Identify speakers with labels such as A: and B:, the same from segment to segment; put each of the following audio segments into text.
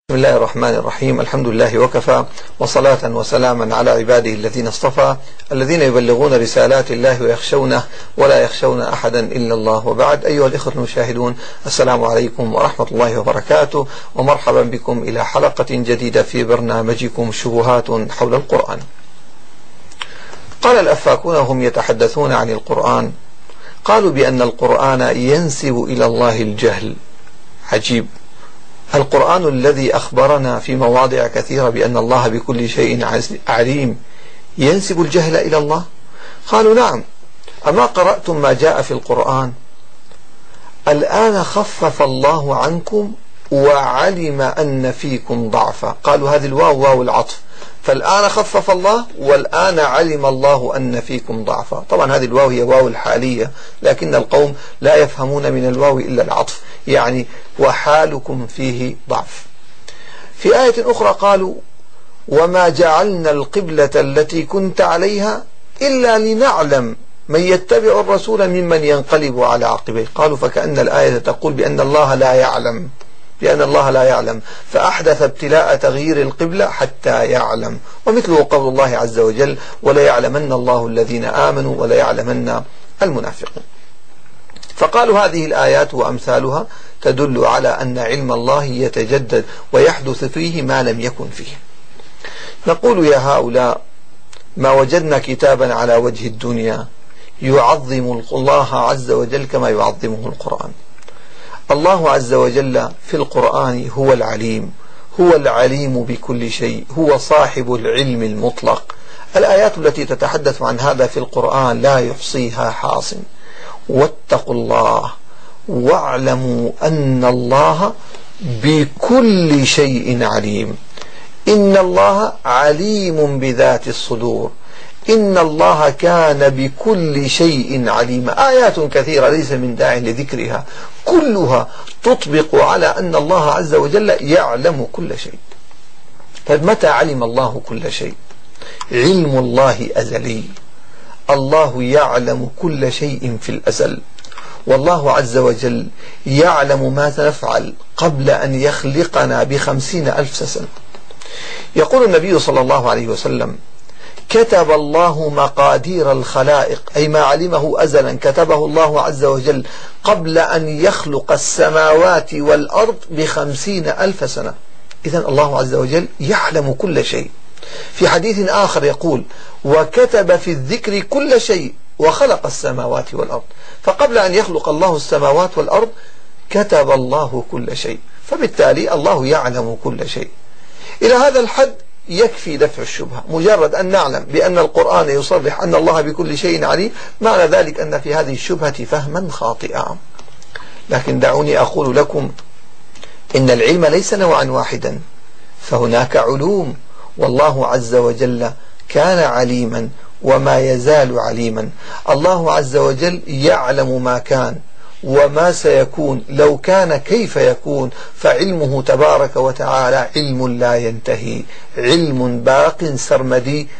A: بسم الله الرحمن الرحيم. الحمد لله وكفى، وصلاة وسلاما على عباده الذين اصطفى، الذين يبلغون رسالات الله ويخشونه ولا يخشون أحدا إلا الله. وبعد، أيها الإخوة المشاهدون، السلام عليكم ورحمة الله وبركاته، ومرحبا بكم إلى حلقة جديدة في برنامجكم شبهات حول القرآن. قال الأفاكون وهم يتحدثون عن القرآن، قالوا بأن القرآن ينسب إلى الله الجهل. عجيب، القرآن الذي أخبرنا في مواضع كثيرة بأن الله بكل شيء عليم ينسب الجهل إلى الله؟ قالوا نعم. أما قرأتم ما جاء في القرآن؟ الآن خفف الله عنكم وعلم أن فيكم ضعفا. قالوا هذه الواو واو العطف، فالآن خفف الله والآن علم الله أن فيكم ضعفا. طبعا هذه الواو هي واو الحالية، لكن القوم لا يفهمون من الواو إلا العطف، يعني وحالكم فيه ضعف. في آية أخرى قالوا وما جعلنا القبلة التي كنت عليها إلا لنعلم من يتبع الرسول ممن ينقلب على عقبيه. قالوا فكأن الآية تقول بأن الله لا يعلم، فأحدث ابتلاء تغيير القبلة حتى يعلم. ومثله قول الله عز وجل ولا يعلمن الله الذين آمنوا ولا يعلمن المنافقون. فقالوا هذه الآيات وأمثالها تدل على أن علم الله يتجدد ويحدث فيه ما لم يكن فيه. نقول يا هؤلاء ما وجدنا كتابا على وجه الدنيا يعظم الله عز وجل كما يعظمه القرآن. الله عز وجل في القرآن هو العليم بكل شيء، هو صاحب العلم المطلق. الآيات التي تتحدث عن هذا في القرآن لا يحصيها حاصٍ. واتقوا الله واعلموا أن الله بكل شيء عليم. إن الله عليم بذات الصدور، إن الله كان بكل شيء عليما. آيات كثيرة ليس من داع لذكرها، كلها تطبق على أن الله عز وجل يعلم كل شيء. فمتى علم الله كل شيء؟ علم الله أزلي، الله يعلم كل شيء في الأزل، والله عز وجل يعلم ما سنفعل قبل أن يخلقنا ب50,000 سنة. يقول النبي صلى الله عليه وسلم كتب الله مقادير الخلائق، أي ما علمه أزلا كتبه الله عز وجل قبل أن يخلق السماوات والأرض ب50,000 سنة. إذن الله عز وجل يعلم كل شيء. في حديث آخر يقول وكتب في الذكر كل شيء وخلق السماوات والأرض. فقبل أن يخلق الله السماوات والأرض كتب الله كل شيء، فبالتالي الله يعلم كل شيء. إلى هذا الحد يكفي دفع الشبهة، مجرد أن نعلم بأن القرآن يصرح أن الله بكل شيء عليم، معنى ذلك أن في هذه الشبهة فهما خاطئا. لكن دعوني أقول لكم إن العلم ليس نوعا واحدا، فهناك علوم، والله عز وجل كان عليما وما يزال عليما. الله عز وجل يعلم ما كان وما سيكون، لو كان كيف يكون، فعلمه تبارك وتعالى علم لا ينتهي، علم باق سرمدي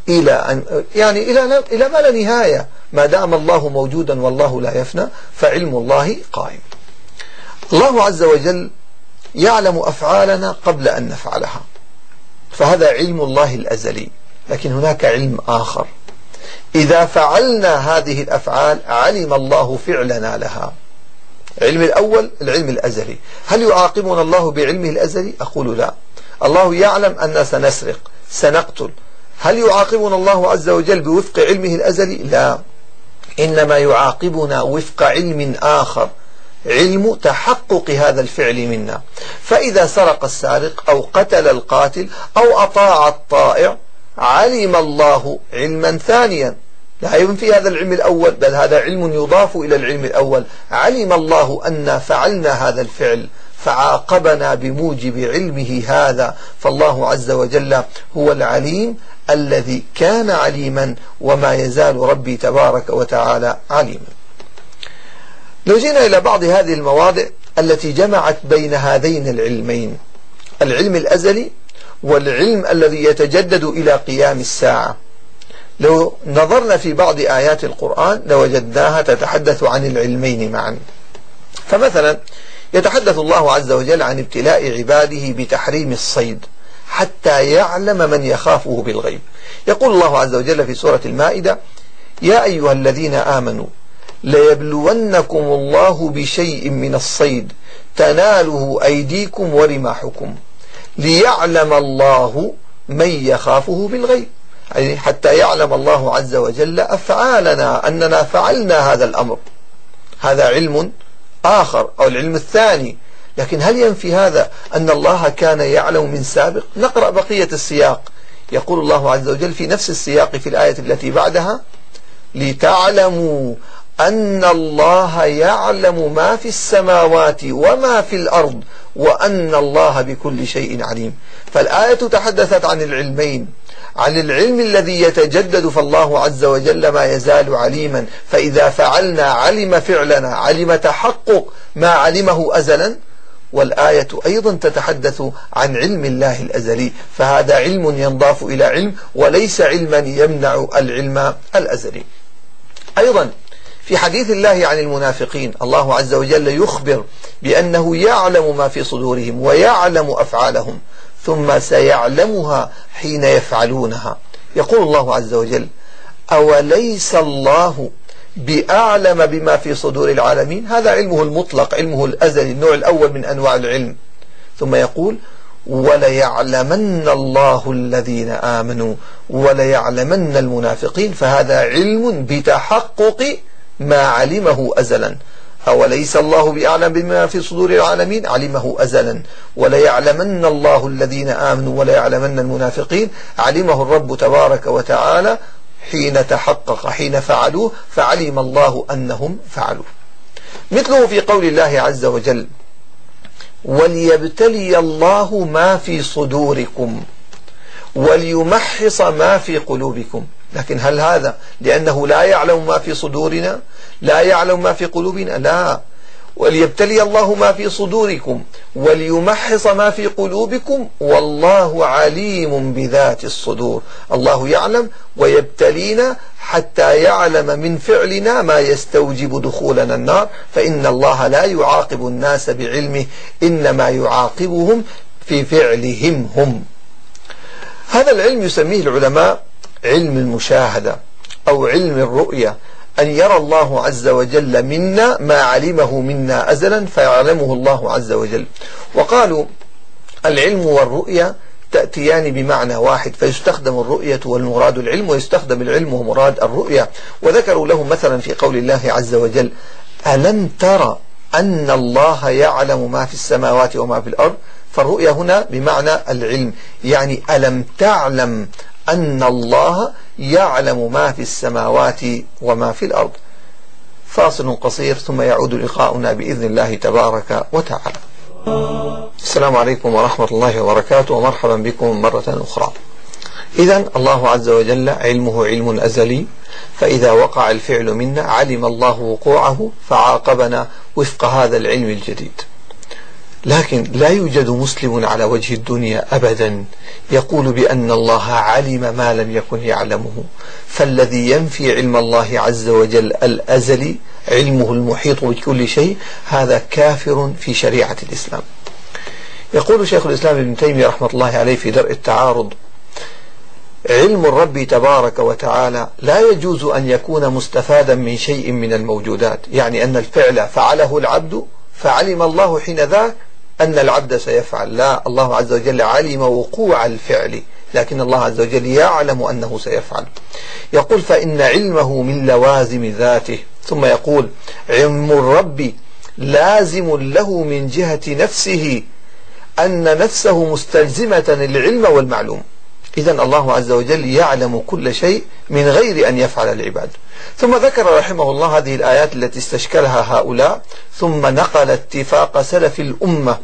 A: إلى ما لا نهاية. ما دام الله موجودا والله لا يفنى فعلم الله قائم. الله عز وجل يعلم أفعالنا قبل أن نفعلها، فهذا علم الله الأزلي. لكن هناك علم آخر، إذا فعلنا هذه الأفعال علم الله فعلنا لها. العلم الأول العلم الأزلي. هل يعاقبنا الله بعلمه الأزلي؟ أقول لا. الله يعلم أن سنسرق، سنقتل، هل يعاقبنا الله عز وجل بوفق علمه الأزلي؟ لا، إنما يعاقبنا وفق علم آخر، علم تحقق هذا الفعل منا. فإذا سرق السارق أو قتل القاتل أو أطاع الطائع علم الله علما ثانيا لا ينفي هذا العلم الأول، بل هذا علم يضاف إلى العلم الأول. علم الله أن فعلنا هذا الفعل فعاقبنا بموجب علمه هذا. فالله عز وجل هو العليم الذي كان عليما وما يزال ربي تبارك وتعالى عليما. لو جينا إلى بعض هذه المواضع التي جمعت بين هذين العلمين، العلم الأزلي والعلم الذي يتجدد إلى قيام الساعة، لو نظرنا في بعض آيات القرآن لوجدناها تتحدث عن العلمين معا. فمثلا يتحدث الله عز وجل عن ابتلاء عباده بتحريم الصيد حتى يعلم من يخافه بالغيب. يقول الله عز وجل في سورة المائدة: يا أيها الذين آمنوا ليبلونكم الله بشيء من الصيد تناله أيديكم ورماحكم ليعلم الله من يخافه بالغيب، يعني حتى يعلم الله عز وجل أفعالنا، أننا فعلنا هذا الأمر. هذا علم آخر أو العلم الثاني، لكن هل ينفي هذا أن الله كان يعلم من سابق؟ نقرأ بقية السياق. يقول الله عز وجل في نفس السياق في الآية التي بعدها: لتعلموا أن الله يعلم ما في السماوات وما في الأرض وأن الله بكل شيء عليم. فالآية تحدثت عن العلمين، عن العلم الذي يتجدد، فالله عز وجل ما يزال عليما، فإذا فعلنا علم فعلنا، علم تحقق ما علمه أزلا. والآية أيضا تتحدث عن علم الله الأزلي، فهذا علم ينضاف إلى علم وليس علما يمنع العلم الأزلي. أيضا في حديث الله عن المنافقين الله عز وجل يخبر بأنه يعلم ما في صدورهم ويعلم أفعالهم ثم سيعلمها حين يفعلونها. يقول الله عز وجل: أوليس الله بأعلم بما في صدور العالمين؟ هذا علمه المطلق، علمه الأزلي، النوع الأول من أنواع العلم. ثم يقول: وليعلمن الله الذين آمنوا وليعلمن المنافقين. فهذا علم بتحقق ما علمه أزلا. أوليس الله بأعلم بما في صدور العالمين؟ علمه أزلا. وليعلمن الله الذين آمنوا وليعلمن المنافقين، علمه الرب تبارك وتعالى حين تحقق، حين فعلوه، فعلم الله أنهم فعلوه. مثله في قول الله عز وجل: وليبتلي الله ما في صدوركم وليمحص ما في قلوبكم. لكن هل هذا لأنه لا يعلم ما في صدورنا، لا يعلم ما في قلوبنا؟ لا. وليبتلي الله ما في صدوركم وليمحص ما في قلوبكم والله عليم بذات الصدور. الله يعلم ويبتلينا حتى يعلم من فعلنا ما يستوجب دخولنا النار، فإن الله لا يعاقب الناس بعلمه، إنما يعاقبهم في فعلهم هم. هذا العلم يسميه العلماء علم المشاهدة أو علم الرؤية، أن يرى الله عز وجل منا ما علمه منا أزلا فيعلمه الله عز وجل. وقالوا العلم والرؤية تأتيان بمعنى واحد، فيستخدم الرؤية والمراد العلم، ويستخدم العلم ومراد الرؤية. وذكروا له مثلا في قول الله عز وجل: ألم ترى أن الله يعلم ما في السماوات وما في الأرض؟ فالرؤية هنا بمعنى العلم، يعني ألم تعلم أن الله يعلم ما في السماوات وما في الأرض. فاصل قصير ثم يعود لقاؤنا بإذن الله تبارك وتعالى. السلام عليكم ورحمة الله وبركاته، ومرحبا بكم مرة أخرى. إذن الله عز وجل علمه علم أزلي، فإذا وقع الفعل منا علم الله وقوعه فعاقبنا وفق هذا العلم الجديد. لكن لا يوجد مسلم على وجه الدنيا أبدا يقول بأن الله علم ما لم يكن يعلمه، فالذي ينفي علم الله عز وجل الأزلي، علمه المحيط بكل شيء، هذا كافر في شريعة الإسلام. يقول شيخ الإسلام ابن تيمية رحمة الله عليه في درء التعارض: علم الرب تبارك وتعالى لا يجوز أن يكون مستفادا من شيء من الموجودات، يعني أن الفعل فعله العبد فعلم الله حين ذاك أن العبد سيفعل، لا، الله عز وجل علم وقوع الفعل، لكن الله عز وجل يعلم أنه سيفعل. يقول: فإن علمه من لوازم ذاته. ثم يقول: علم الرب لازم له من جهة نفسه، أن نفسه مستلزمة العلم والمعلوم. إذن الله عز وجل يعلم كل شيء من غير أن يفعل العباد. ثم ذكر رحمه الله هذه الآيات التي استشكلها هؤلاء، ثم نقل اتفاق سلف الأمة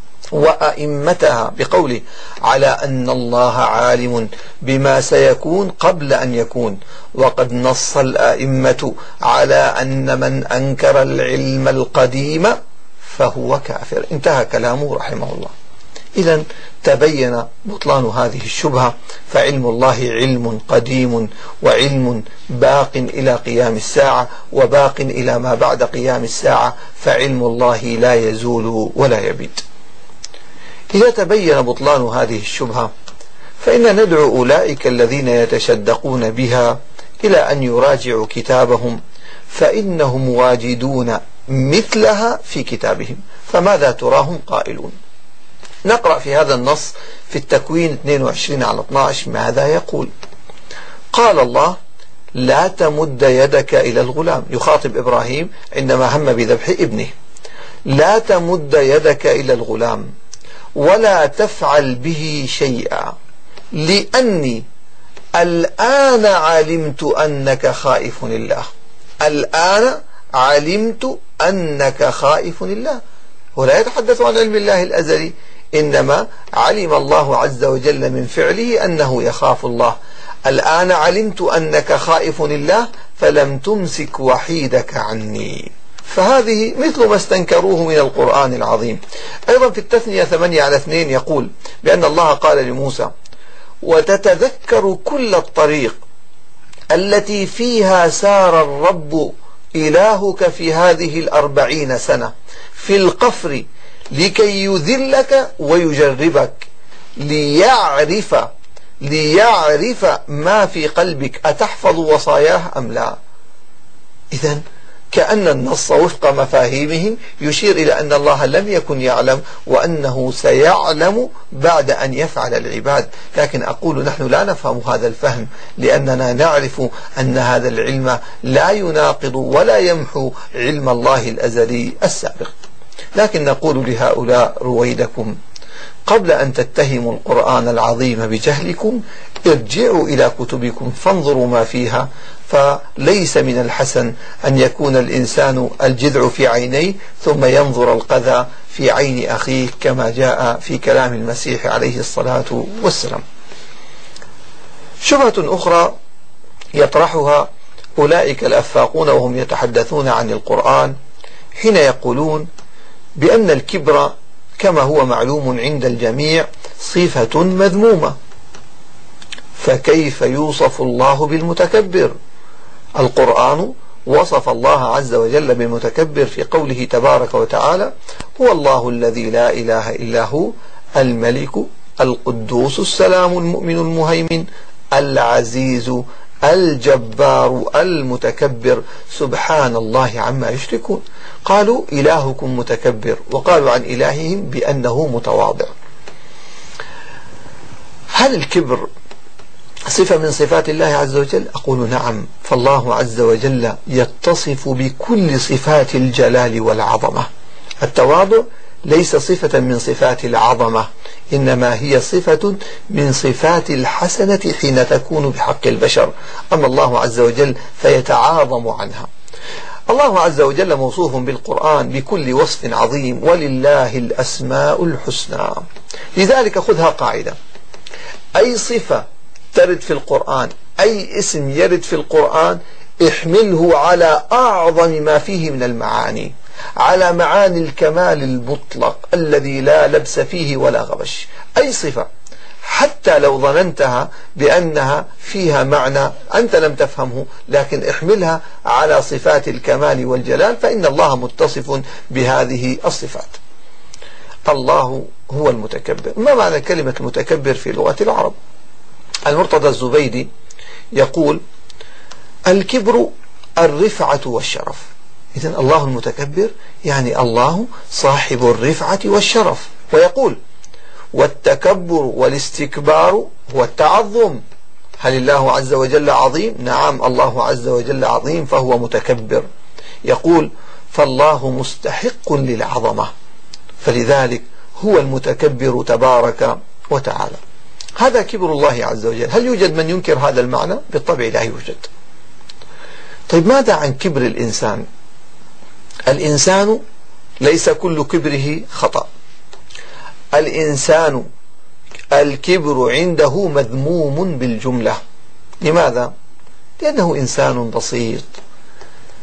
A: وأئمتها بقوله: على أن الله عالم بما سيكون قبل أن يكون، وقد نص الأئمة على أن من أنكر العلم القديم فهو كافر. انتهى كلامه رحمه الله. إذن تبين بطلان هذه الشبهة، فعلم الله علم قديم وعلم باق إلى قيام الساعة وباق إلى ما بعد قيام الساعة، فعلم الله لا يزول ولا يبيد. إذا تبين بطلان هذه الشبهة فإن ندعو أولئك الذين يتشدقون بها إلى أن يراجعوا كتابهم، فإنهم واجدون مثلها في كتابهم، فماذا تراهم قائلون؟ نقرأ في هذا النص في التكوين 22/12 ماذا يقول؟ قال الله: لا تمد يدك إلى الغلام، يخاطب إبراهيم عندما هم بذبح ابنه، لا تمد يدك إلى الغلام ولا تفعل به شيئا لأني الآن علمت أنك خائف لله. الآن علمت أنك خائف لله، ولا يتحدث عن علم الله الأزلي، إنما علم الله عز وجل من فعله أنه يخاف الله. الآن علمت أنك خائف لله فلم تمسك وحيدك عني. فهذه مثل ما استنكروه من القرآن العظيم. أيضا في التثنية 8/2 يقول بأن الله قال لموسى: وتتذكر كل الطريق التي فيها سار الرب إلهك في هذه 40 سنة في القفر لكي يذلك ويجربك ليعرف ما في قلبك أتحفظ وصاياه أم لا. إذن كأن النص وفق مفاهيمهم يشير إلى أن الله لم يكن يعلم وأنه سيعلم بعد أن يفعل العباد. لكن أقول نحن لا نفهم هذا الفهم، لأننا نعرف أن هذا العلم لا يناقض ولا يمحو علم الله الأزلي السابق. لكن نقول لهؤلاء: رويدكم قبل أن تتهموا القرآن العظيم بجهلكم ارجعوا إلى كتبكم فانظروا ما فيها، فليس من الحسن أن يكون الإنسان الجذع في عينيه ثم ينظر القذى في عين أخيه، كما جاء في كلام المسيح عليه الصلاة والسلام. شبهة أخرى يطرحها أولئك الأفاقون وهم يتحدثون عن القرآن حين يقولون بأن الكبر كما هو معلوم عند الجميع صفة مذمومة، فكيف يوصف الله بالمتكبر؟ القرآن وصف الله عز وجل بالمتكبر في قوله تبارك وتعالى: هو الله الذي لا إله إلا هو الملك القدوس السلام المؤمن المهيمن العزيز الجبار المتكبر سبحان الله عما يشركون. قالوا إلهكم متكبر، وقالوا عن إلههم بأنه متواضع. هل الكبر صفة من صفات الله عز وجل؟ أقول نعم، فالله عز وجل يتصف بكل صفات الجلال والعظمة. التواضع ليس صفة من صفات العظمة، إنما هي صفة من صفات الحسنة حين تكون بحق البشر، أما الله عز وجل فيتعاظم عنها. الله عز وجل موصوف بالقرآن بكل وصف عظيم، ولله الأسماء الحسنى. لذلك خذها قاعدة: أي صفة ترد في القرآن، أي اسم يرد في القرآن، احمله على أعظم ما فيه من المعاني، على معاني الكمال المطلق الذي لا لبس فيه ولا غبش. أي صفة حتى لو ظننتها بأنها فيها معنى أنت لم تفهمه، لكن احملها على صفات الكمال والجلال، فإن الله متصف بهذه الصفات. الله هو المتكبر. ما معنى كلمة المتكبر في لغة العرب؟ المرتضى الزبيدي يقول: الكبر الرفعة والشرف. إذن الله المتكبر يعني الله صاحب الرفعة والشرف. ويقول: والتكبر والاستكبار هو التعظم. هل الله عز وجل عظيم؟ نعم، الله عز وجل عظيم فهو متكبر. يقول: فالله مستحق للعظمة، فلذلك هو المتكبر تبارك وتعالى. هذا كبر الله عز وجل. هل يوجد من ينكر هذا المعنى؟ بالطبع لا يوجد. طيب ماذا عن كبر الإنسان؟ الإنسان ليس كل كبره خطأ. الإنسان الكبر عنده مذموم بالجملة. لماذا؟ لأنه إنسان بسيط.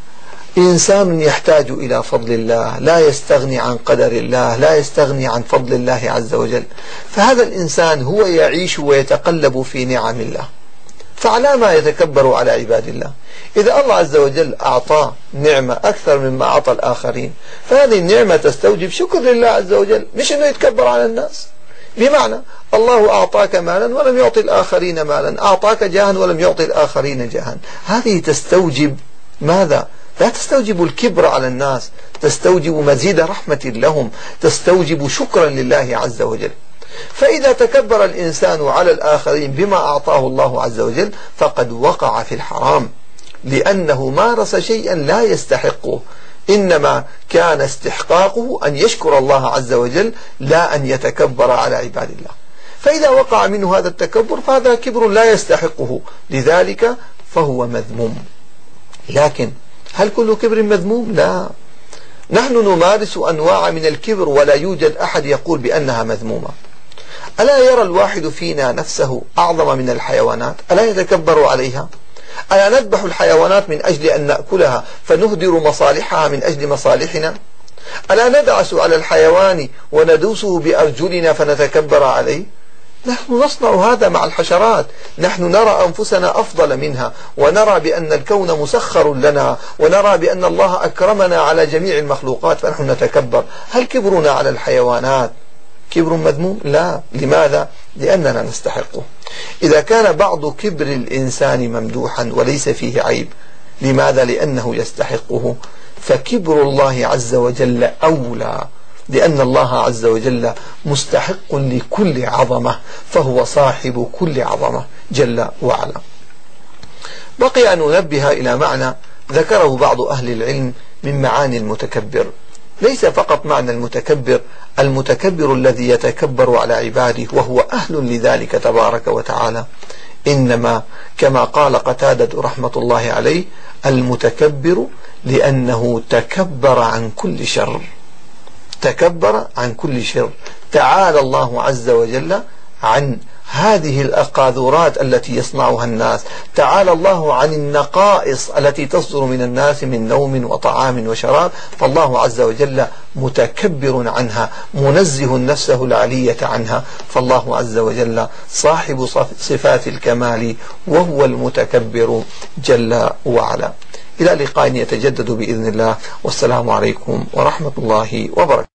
A: إنسان يحتاج إلى فضل الله، لا يستغني عن قدر الله، لا يستغني عن فضل الله عز وجل، فهذا الإنسان هو يعيش ويتقلب في نعم الله، فعلى ما يتكبر على عباد الله؟ إذا الله عز وجل أعطاه نعمة أكثر مما أعطى الآخرين، فهذه النعمة تستوجب شكر لله عز وجل، مش أنه يتكبر على الناس. بمعنى الله أعطاك مالا ولم يعطي الآخرين مالا، أعطاك جاها ولم يعطي الآخرين جاها، هذه تستوجب ماذا؟ لا تستوجب الكبر على الناس، تستوجب مزيد رحمة لهم، تستوجب شكرا لله عز وجل. فإذا تكبر الإنسان على الآخرين بما أعطاه الله عز وجل فقد وقع في الحرام، لأنه مارس شيئا لا يستحقه، إنما كان استحقاقه أن يشكر الله عز وجل لا أن يتكبر على عباد الله. فإذا وقع منه هذا التكبر فهذا كبر لا يستحقه، لذلك فهو مذموم. لكن هل كل كبر مذموم؟ لا، نحن نمارس أنواع من الكبر ولا يوجد أحد يقول بأنها مذمومة. ألا يرى الواحد فينا نفسه أعظم من الحيوانات؟ ألا يتكبر عليها؟ ألا نذبح الحيوانات من أجل أن نأكلها فنهدر مصالحها من أجل مصالحنا؟ ألا ندعس على الحيوان وندوسه بأرجلنا فنتكبر عليه؟ نحن نصنع هذا مع الحشرات، نحن نرى أنفسنا أفضل منها، ونرى بأن الكون مسخر لنا، ونرى بأن الله أكرمنا على جميع المخلوقات، فنحن نتكبر. هل كبرنا على الحيوانات كبر مذموم؟ لا. لماذا؟ لأننا نستحقه. إذا كان بعض كبر الإنسان ممدوحا وليس فيه عيب، لماذا؟ لأنه يستحقه. فكبر الله عز وجل أولى، لأن الله عز وجل مستحق لكل عظمة، فهو صاحب كل عظمة جل وعلا. بقي أن ننبه إلى معنى ذكره بعض أهل العلم من معاني المتكبر. ليس فقط معنى المتكبر الذي يتكبر على عباده وهو أهل لذلك تبارك وتعالى، إنما كما قال قتادة رحمة الله عليه: المتكبر لأنه تكبر عن كل شر. تكبر عن كل شر، تعالى الله عز وجل عن هذه الأقاذورات التي يصنعها الناس، تعالى الله عن النقائص التي تصدر من الناس من نوم وطعام وشراب، فالله عز وجل متكبر عنها، منزه نفسه العلية عنها، فالله عز وجل صاحب صفات الكمال وهو المتكبر جل وعلا. إلى لقاء يتجدد بإذن الله، والسلام عليكم ورحمة الله وبركاته.